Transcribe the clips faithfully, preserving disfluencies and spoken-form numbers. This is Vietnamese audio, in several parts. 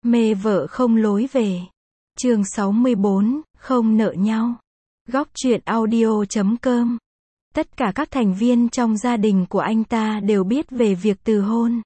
Mê vợ không lối về. Chương sáu mươi bốn, không nợ nhau. Góc truyện audio chấm com. Tất cả các thành viên trong gia đình của anh ta đều biết về việc từ hôn.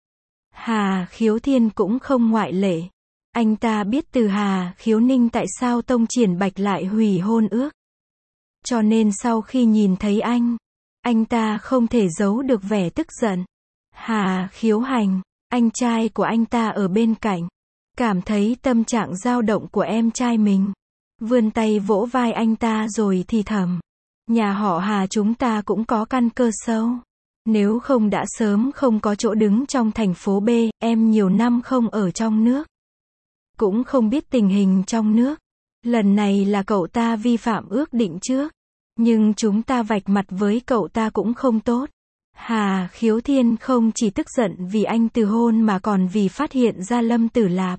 Hà Khiếu Thiên cũng không ngoại lệ. Anh ta biết từ Hà Khiếu Ninh tại sao Tông Triển Bạch lại hủy hôn ước. Cho nên sau khi nhìn thấy anh, anh ta không thể giấu được vẻ tức giận. Hà Khiếu Hành, anh trai của anh ta ở bên cạnh, cảm thấy tâm trạng dao động của em trai mình, vươn tay vỗ vai anh ta rồi thì thầm: nhà họ Hà chúng ta cũng có căn cơ sâu. Nếu không đã sớm không có chỗ đứng trong thành phố B, em nhiều năm không ở trong nước, cũng không biết tình hình trong nước. Lần này là cậu ta vi phạm ước định trước, nhưng chúng ta vạch mặt với cậu ta cũng không tốt. Hà Khiếu Thiên không chỉ tức giận vì anh từ hôn mà còn vì phát hiện ra Lâm Tử Lạp.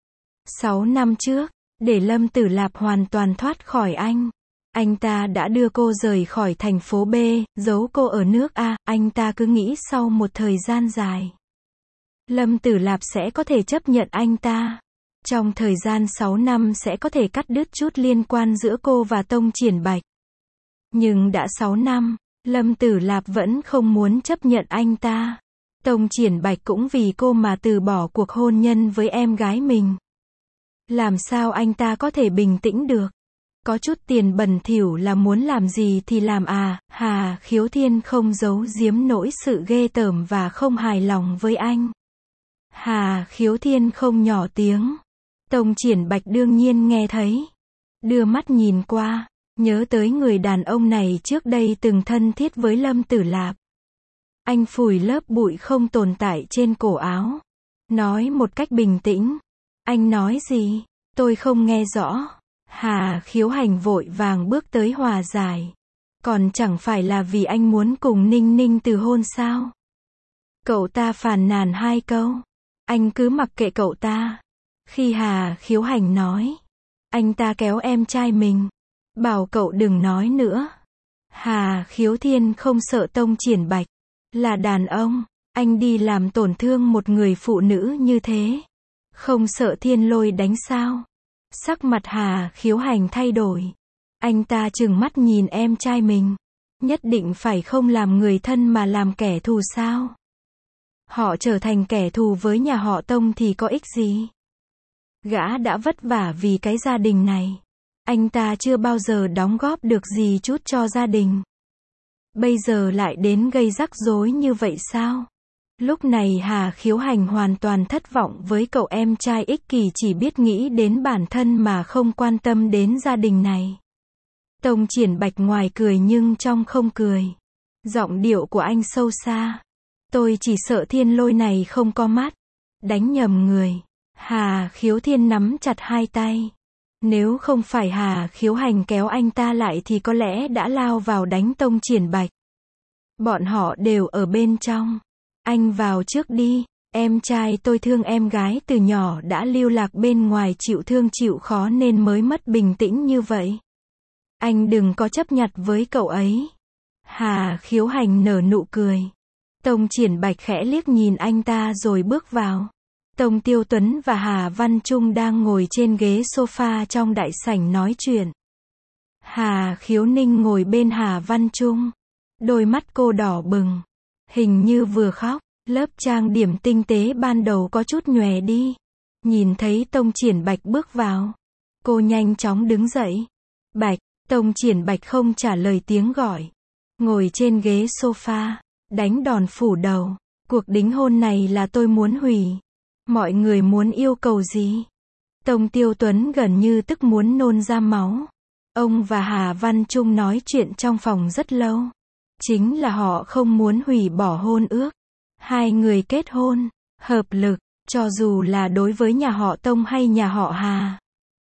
Sáu năm trước, để Lâm Tử Lạp hoàn toàn thoát khỏi anh, anh ta đã đưa cô rời khỏi thành phố B, giấu cô ở nước A. Anh ta cứ nghĩ sau một thời gian dài, Lâm Tử Lạp sẽ có thể chấp nhận anh ta. Trong thời gian sáu năm sẽ có thể cắt đứt chút liên quan giữa cô và Tông Triển Bạch. Nhưng đã sáu năm, Lâm Tử Lạp vẫn không muốn chấp nhận anh ta. Tông Triển Bạch cũng vì cô mà từ bỏ cuộc hôn nhân với em gái mình. Làm sao anh ta có thể bình tĩnh được? Có chút tiền bẩn thỉu là muốn làm gì thì làm à? Hà Khiếu Thiên không giấu giếm nỗi sự ghê tởm và không hài lòng với anh. Hà Khiếu Thiên không nhỏ tiếng. Tông Triển Bạch đương nhiên nghe thấy. Đưa mắt nhìn qua, nhớ tới người đàn ông này trước đây từng thân thiết với Lâm Tử Lạp. Anh phủi lớp bụi không tồn tại trên cổ áo, nói một cách bình tĩnh: anh nói gì? Tôi không nghe rõ. Hà Khiếu Hành vội vàng bước tới hòa giải. Còn chẳng phải là vì anh muốn cùng Ninh Ninh từ hôn sao? Cậu ta phàn nàn hai câu, anh cứ mặc kệ cậu ta. Khi Hà Khiếu Hành nói, anh ta kéo em trai mình, bảo cậu đừng nói nữa. Hà Khiếu Thiên không sợ Tông Triển Bạch, là đàn ông, anh đi làm tổn thương một người phụ nữ như thế, không sợ thiên lôi đánh sao? Sắc mặt Hà Khiếu Hành thay đổi. Anh ta trừng mắt nhìn em trai mình. Nhất định phải không làm người thân mà làm kẻ thù sao? Họ trở thành kẻ thù với nhà họ Tông thì có ích gì? Gã đã vất vả vì cái gia đình này. Anh ta chưa bao giờ đóng góp được gì chút cho gia đình. Bây giờ lại đến gây rắc rối như vậy sao? Lúc này Hà Khiếu Hành hoàn toàn thất vọng với cậu em trai ích kỷ chỉ biết nghĩ đến bản thân mà không quan tâm đến gia đình này. Tông Triển Bạch ngoài cười nhưng trong không cười. Giọng điệu của anh sâu xa. Tôi chỉ sợ thiên lôi này không có mắt, đánh nhầm người. Hà Khiếu Thiên nắm chặt hai tay. Nếu không phải Hà Khiếu Hành kéo anh ta lại thì có lẽ đã lao vào đánh Tông Triển Bạch. Bọn họ đều ở bên trong. Anh vào trước đi, em trai tôi thương em gái từ nhỏ đã lưu lạc bên ngoài chịu thương chịu khó nên mới mất bình tĩnh như vậy. Anh đừng có chấp nhặt với cậu ấy. Hà Khiếu Hành nở nụ cười. Tông Triển Bạch khẽ liếc nhìn anh ta rồi bước vào. Tông Tiêu Tuấn và Hà Văn Trung đang ngồi trên ghế sofa trong đại sảnh nói chuyện. Hà Khiếu Ninh ngồi bên Hà Văn Trung. Đôi mắt cô đỏ bừng, hình như vừa khóc. Lớp trang điểm tinh tế ban đầu có chút nhòe đi. Nhìn thấy Tông Triển Bạch bước vào, cô nhanh chóng đứng dậy. Bạch. Tông Triển Bạch không trả lời tiếng gọi, ngồi trên ghế sofa, đánh đòn phủ đầu. Cuộc đính hôn này là tôi muốn hủy. Mọi người muốn yêu cầu gì? Tông Tiêu Tuấn gần như tức muốn nôn ra máu. Ông và Hà Văn Trung nói chuyện trong phòng rất lâu. Chính là họ không muốn hủy bỏ hôn ước. Hai người kết hôn, hợp lực, cho dù là đối với nhà họ Tông hay nhà họ Hà,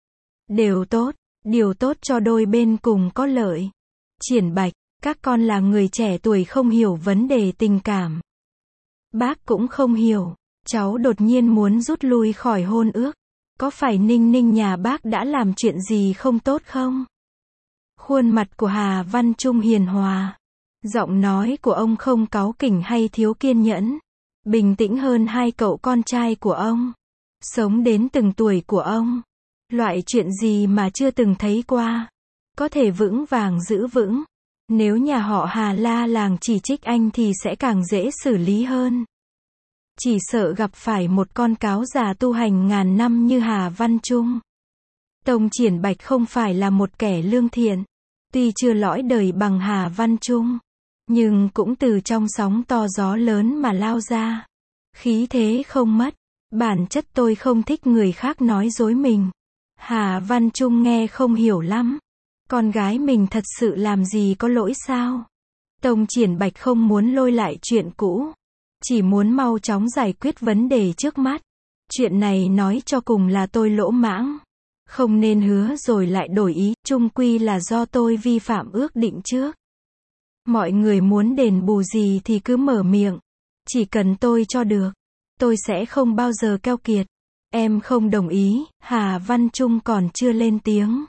đều tốt, điều tốt cho đôi bên cùng có lợi. Triển Bạch, các con là người trẻ tuổi không hiểu vấn đề tình cảm. Bác cũng không hiểu, cháu đột nhiên muốn rút lui khỏi hôn ước. Có phải Ninh Ninh nhà bác đã làm chuyện gì không tốt không? Khuôn mặt của Hà Văn Trung hiền hòa. Giọng nói của ông không cáu kỉnh hay thiếu kiên nhẫn. Bình tĩnh hơn hai cậu con trai của ông. sống đến từng tuổi của ông. Loại chuyện gì mà chưa từng thấy qua. Có thể vững vàng giữ vững. Nếu nhà họ Hà la làng chỉ trích anh thì sẽ càng dễ xử lý hơn. Chỉ sợ gặp phải một con cáo già tu hành ngàn năm như Hà Văn Trung. Tông Triển Bạch không phải là một kẻ lương thiện. Tuy chưa lõi đời bằng Hà Văn Trung, nhưng cũng từ trong sóng to gió lớn mà lao ra. Khí thế không mất. Bản chất tôi không thích người khác nói dối mình. Hà Văn Trung nghe không hiểu lắm. Con gái mình thật sự làm gì có lỗi sao? Tông Triển Bạch không muốn lôi lại chuyện cũ. Chỉ muốn mau chóng giải quyết vấn đề trước mắt. Chuyện này nói cho cùng là tôi lỗ mãng. Không nên hứa rồi lại đổi ý, chung quy là do tôi vi phạm ước định trước. Mọi người muốn đền bù gì thì cứ mở miệng. Chỉ cần tôi cho được. Tôi sẽ không bao giờ keo kiệt. Em không đồng ý. Hà Văn Trung còn chưa lên tiếng.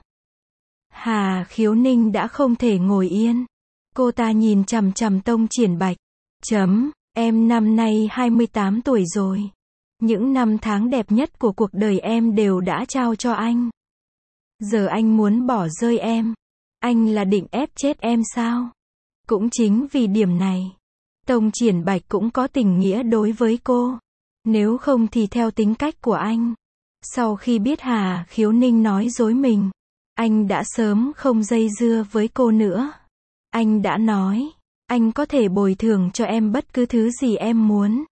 Hà Khiếu Ninh đã không thể ngồi yên. Cô ta nhìn chằm chằm Tông Triển Bạch. Chấm, em năm nay hai mươi tám tuổi rồi. Những năm tháng đẹp nhất của cuộc đời em đều đã trao cho anh. Giờ anh muốn bỏ rơi em. Anh là định ép chết em sao? Cũng chính vì điểm này, Tông Triển Bạch cũng có tình nghĩa đối với cô. Nếu không thì theo tính cách của anh. Sau khi biết Hà Khiếu Ninh nói dối mình, anh đã sớm không dây dưa với cô nữa. Anh đã nói, anh có thể bồi thường cho em bất cứ thứ gì em muốn.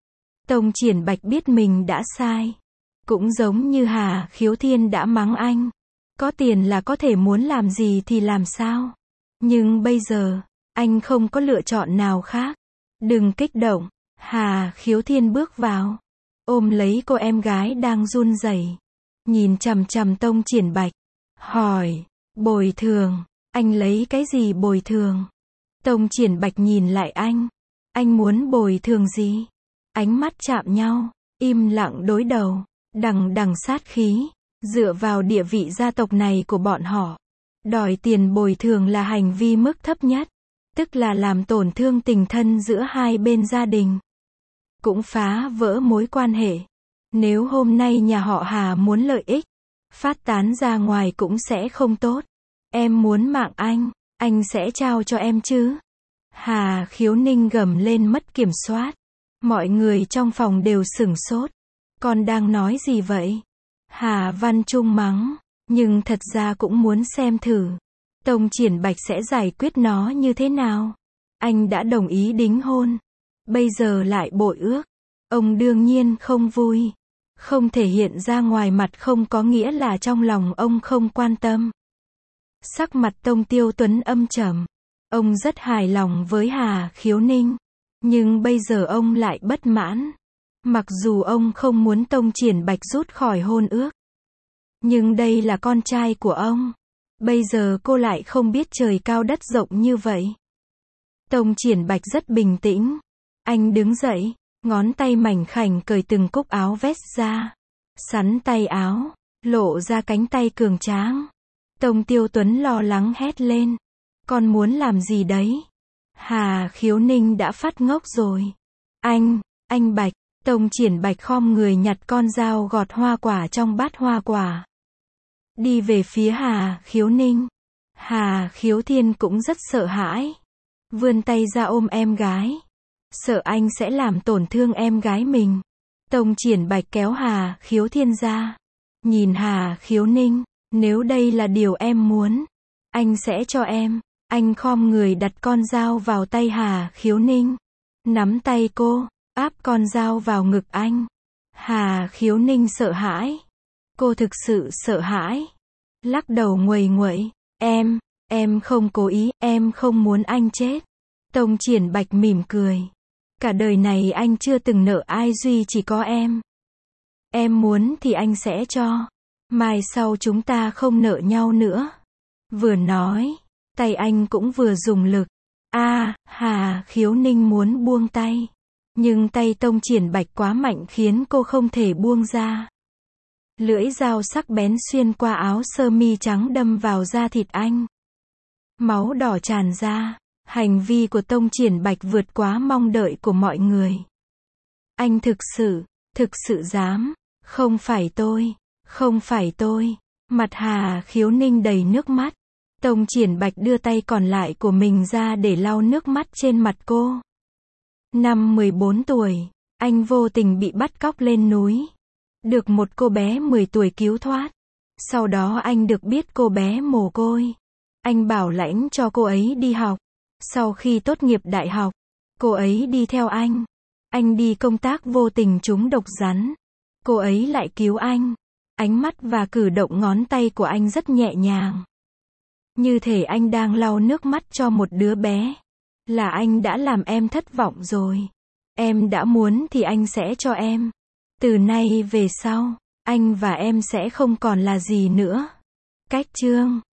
Tông Triển Bạch biết mình đã sai. Cũng giống như Hà Khiếu Thiên đã mắng anh. Có tiền là có thể muốn làm gì thì làm sao. Nhưng bây giờ, anh không có lựa chọn nào khác. Đừng kích động. Hà Khiếu Thiên bước vào, ôm lấy cô em gái đang run rẩy, nhìn chằm chằm Tông Triển Bạch, hỏi, bồi thường, anh lấy cái gì bồi thường? Tông Triển Bạch nhìn lại anh, anh muốn bồi thường gì? Ánh mắt chạm nhau, im lặng đối đầu, đằng đằng sát khí, dựa vào địa vị gia tộc này của bọn họ, đòi tiền bồi thường là hành vi mức thấp nhất, tức là làm tổn thương tình thân giữa hai bên gia đình. Cũng phá vỡ mối quan hệ. Nếu hôm nay nhà họ Hà muốn lợi ích, phát tán ra ngoài cũng sẽ không tốt. Em muốn mạng anh, anh sẽ trao cho em chứ? Hà Khiếu Ninh gầm lên mất kiểm soát. Mọi người trong phòng đều sửng sốt. Con đang nói gì vậy? Hà Văn Trung mắng, nhưng thật ra cũng muốn xem thử. Tông Triển Bạch sẽ giải quyết nó như thế nào? Anh đã đồng ý đính hôn. Bây giờ lại bội ước. Ông đương nhiên không vui. Không thể hiện ra ngoài mặt không có nghĩa là trong lòng ông không quan tâm. Sắc mặt Tông Tiêu Tuấn âm trầm. Ông rất hài lòng với Hà Khiếu Ninh. Nhưng bây giờ ông lại bất mãn. Mặc dù ông không muốn Tông Triển Bạch rút khỏi hôn ước. Nhưng đây là con trai của ông. Bây giờ cô lại không biết trời cao đất rộng như vậy. Tông Triển Bạch rất bình tĩnh. Anh đứng dậy, ngón tay mảnh khảnh cởi từng cúc áo vest ra. Sắn tay áo, lộ ra cánh tay cường tráng. Tông Tiêu Tuấn lo lắng hét lên. Con muốn làm gì đấy? Hà Khiếu Ninh đã phát ngốc rồi. Anh, anh Bạch, Tông Triển Bạch khom người nhặt con dao gọt hoa quả trong bát hoa quả. Đi về phía Hà Khiếu Ninh. Hà Khiếu Thiên cũng rất sợ hãi. Vươn tay ra ôm em gái. Sợ anh sẽ làm tổn thương em gái mình. Tông Triển Bạch kéo Hà Khiếu Thiên ra. Nhìn Hà Khiếu Ninh, nếu đây là điều em muốn, anh sẽ cho em. Anh khom người đặt con dao vào tay Hà Khiếu Ninh. Nắm tay cô, áp con dao vào ngực anh. Hà Khiếu Ninh sợ hãi. Cô thực sự sợ hãi. Lắc đầu nguầy nguậy. Em, em không cố ý, em không muốn anh chết. Tông Triển Bạch mỉm cười. Cả đời này anh chưa từng nợ ai duy chỉ có em. Em muốn thì anh sẽ cho. Mai sau chúng ta không nợ nhau nữa. Vừa nói, tay anh cũng vừa dùng lực. A, à, Hà Khiếu Ninh muốn buông tay. Nhưng tay Tông Triển Bạch quá mạnh khiến cô không thể buông ra. Lưỡi dao sắc bén xuyên qua áo sơ mi trắng đâm vào da thịt anh. Máu đỏ tràn ra. Hành vi của Tông Triển Bạch vượt quá mong đợi của mọi người. Anh thực sự, thực sự dám, Không phải tôi, không phải tôi. Mặt Hà Khiếu Ninh đầy nước mắt. Tông Triển Bạch đưa tay còn lại của mình ra để lau nước mắt trên mặt cô. Năm mười bốn tuổi, anh vô tình bị bắt cóc lên núi. Được một cô bé mười tuổi cứu thoát. Sau đó anh được biết cô bé mồ côi. Anh bảo lãnh cho cô ấy đi học. Sau khi tốt nghiệp đại học, cô ấy đi theo anh. Anh đi công tác vô tình trúng độc rắn. Cô ấy lại cứu anh. Ánh mắt và cử động ngón tay của anh rất nhẹ nhàng. Như thể anh đang lau nước mắt cho một đứa bé. Là anh đã làm em thất vọng rồi. Em đã muốn thì anh sẽ cho em. Từ nay về sau, anh và em sẽ không còn là gì nữa. Cách chương